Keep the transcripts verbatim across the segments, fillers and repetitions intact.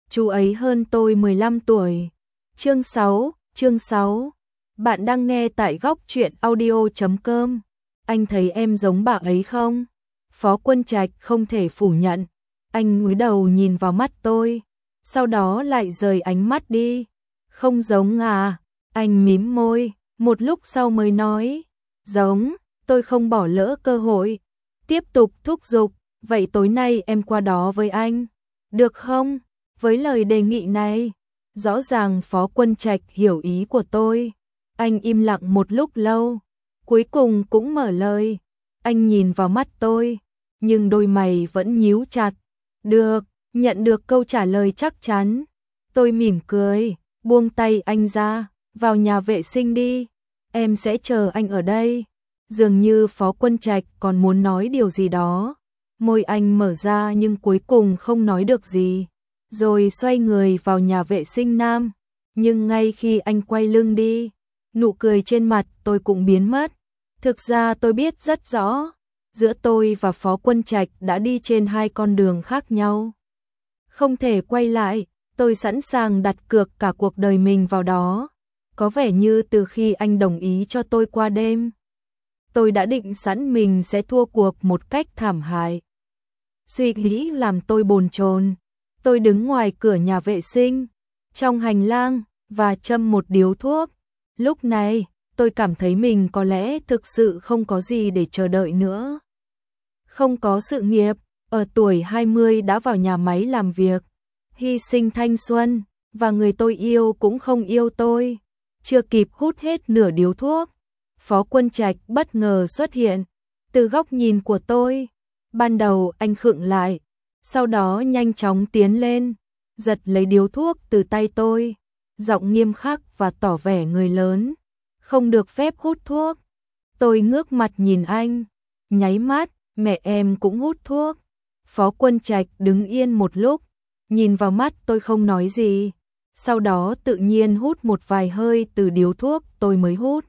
Chú ấy hơn tôi mười lăm tuổi. Chương sáu, chương sáu. Bạn đang nghe tại góc truyện audio chấm com. Anh thấy em giống bà ấy không? Phó Quân Trạch không thể phủ nhận. Anh cúi đầu nhìn vào mắt tôi, sau đó lại rời ánh mắt đi. Không giống à? Anh mím môi, một lúc sau mới nói. Giống, tôi không bỏ lỡ cơ hội. Tiếp tục thúc giục, vậy tối nay em qua đó với anh, được không? Với lời đề nghị này, rõ ràng Phó Quân Trạch hiểu ý của tôi. Anh im lặng một lúc lâu, cuối cùng cũng mở lời. Anh nhìn vào mắt tôi, nhưng đôi mày vẫn nhíu chặt. Được, nhận được câu trả lời chắc chắn. Tôi mỉm cười, buông tay anh ra, vào nhà vệ sinh đi. Em sẽ chờ anh ở đây. Dường như Phó Quân Trạch còn muốn nói điều gì đó. Môi anh mở ra nhưng cuối cùng không nói được gì. Rồi xoay người vào nhà vệ sinh nam. Nhưng ngay khi anh quay lưng đi, nụ cười trên mặt tôi cũng biến mất. Thực ra tôi biết rất rõ, giữa tôi và Phó Quân Trạch đã đi trên hai con đường khác nhau. Không thể quay lại, tôi sẵn sàng đặt cược cả cuộc đời mình vào đó. Có vẻ như từ khi anh đồng ý cho tôi qua đêm, tôi đã định sẵn mình sẽ thua cuộc một cách thảm hại. Suy nghĩ làm tôi bồn chồn. Tôi đứng ngoài cửa nhà vệ sinh, trong hành lang, và châm một điếu thuốc. Lúc này, tôi cảm thấy mình có lẽ thực sự không có gì để chờ đợi nữa. Không có sự nghiệp, ở tuổi hai mươi đã vào nhà máy làm việc, hy sinh thanh xuân, và người tôi yêu cũng không yêu tôi. Chưa kịp hút hết nửa điếu thuốc, Phó Quân Trạch bất ngờ xuất hiện. Từ góc nhìn của tôi, ban đầu anh khựng lại, sau đó nhanh chóng tiến lên, giật lấy điếu thuốc từ tay tôi, giọng nghiêm khắc và tỏ vẻ người lớn. Không được phép hút thuốc. Tôi ngước mặt nhìn anh, nháy mắt, mẹ em cũng hút thuốc. Phó Quân Trạch đứng yên một lúc, nhìn vào mắt tôi không nói gì, sau đó tự nhiên hút một vài hơi từ điếu thuốc tôi mới hút,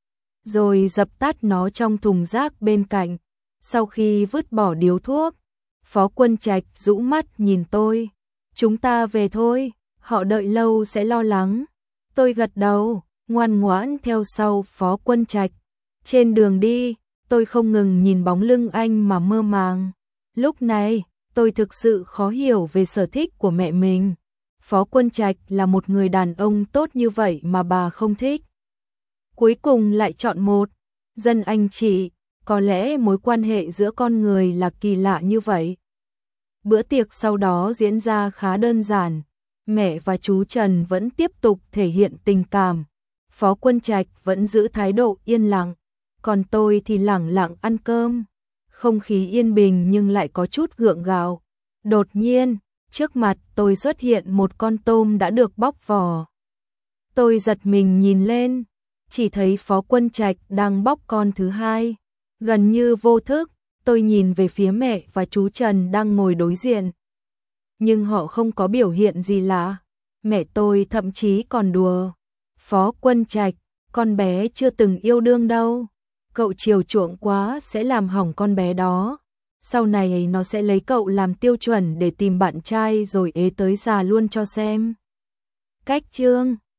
rồi dập tắt nó trong thùng rác bên cạnh. Sau khi vứt bỏ điếu thuốc, Phó Quân Trạch rũ mắt nhìn tôi. Chúng ta về thôi, họ đợi lâu sẽ lo lắng. Tôi gật đầu, ngoan ngoãn theo sau Phó Quân Trạch. Trên đường đi, tôi không ngừng nhìn bóng lưng anh mà mơ màng. Lúc này, tôi thực sự khó hiểu về sở thích của mẹ mình. Phó Quân Trạch là một người đàn ông tốt như vậy mà bà không thích. Cuối cùng lại chọn một dân anh chị. Có lẽ mối quan hệ giữa con người là kỳ lạ như vậy. Bữa tiệc sau đó diễn ra khá đơn giản. Mẹ và chú Trần vẫn tiếp tục thể hiện tình cảm. Phó Quân Trạch vẫn giữ thái độ yên lặng. Còn tôi thì lẳng lặng ăn cơm. Không khí yên bình nhưng lại có chút gượng gạo. Đột nhiên, trước mặt tôi xuất hiện một con tôm đã được bóc vỏ. Tôi giật mình nhìn lên, chỉ thấy Phó Quân Trạch đang bóc con thứ hai. Gần như vô thức, tôi nhìn về phía mẹ và chú Trần đang ngồi đối diện. Nhưng họ không có biểu hiện gì lạ. Mẹ tôi thậm chí còn đùa. Phó Quân Trạch, con bé chưa từng yêu đương đâu. Cậu chiều chuộng quá sẽ làm hỏng con bé đó. Sau này nó sẽ lấy cậu làm tiêu chuẩn để tìm bạn trai rồi ế tới già luôn cho xem. Cách chương